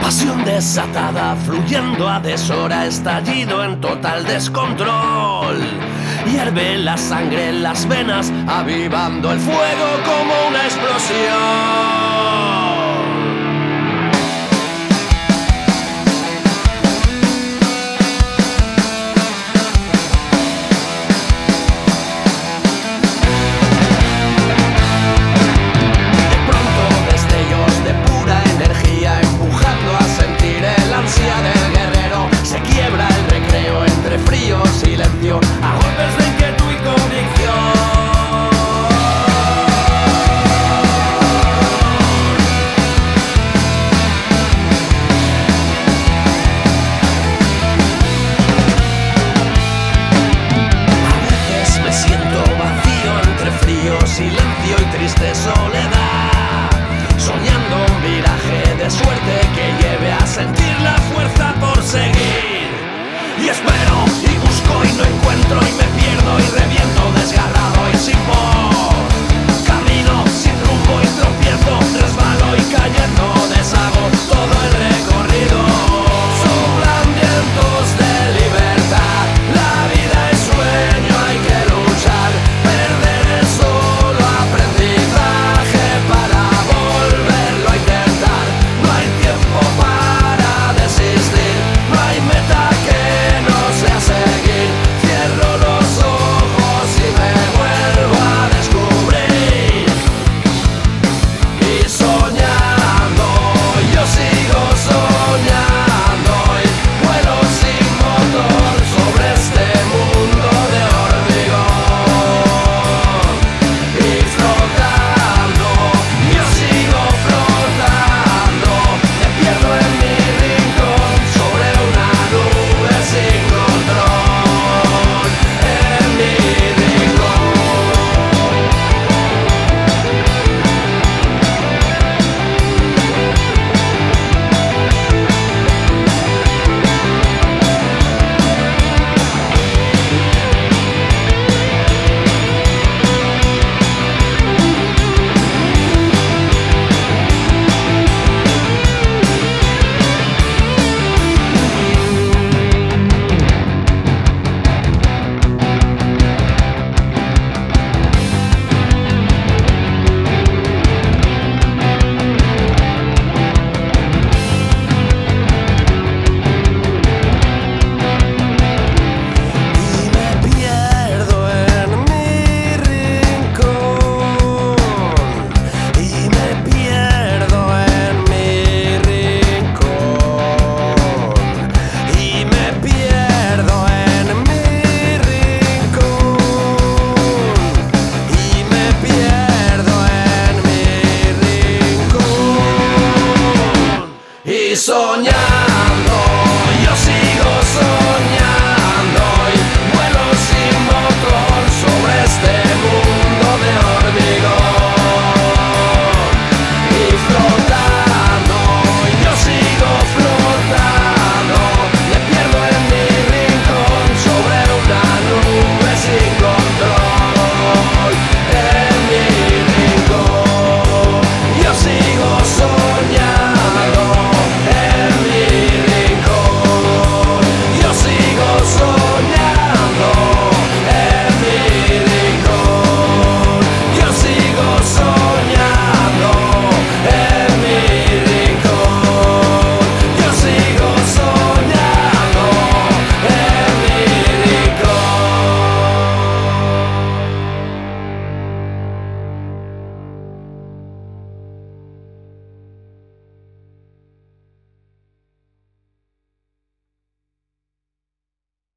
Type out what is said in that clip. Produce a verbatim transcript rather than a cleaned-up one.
Pasión desatada, fluyendo a deshora, estallido en total descontrol. Hierve la sangre en las venas, avivando el fuego como una explosión. Silencio y triste soledad, soñando un viraje de suerte que lleve a sentir la fuerza por seguir. Y espero, y busco y no encuentro, y me pierdo y reviento desgarrado y sin voz. Camino sin rumbo y tropiezo, resbalo y cayendo deshago todo el recorrido. Soplan vientos de libertad, la vida es sueño, hay que luchar, perder el sol. Soñar.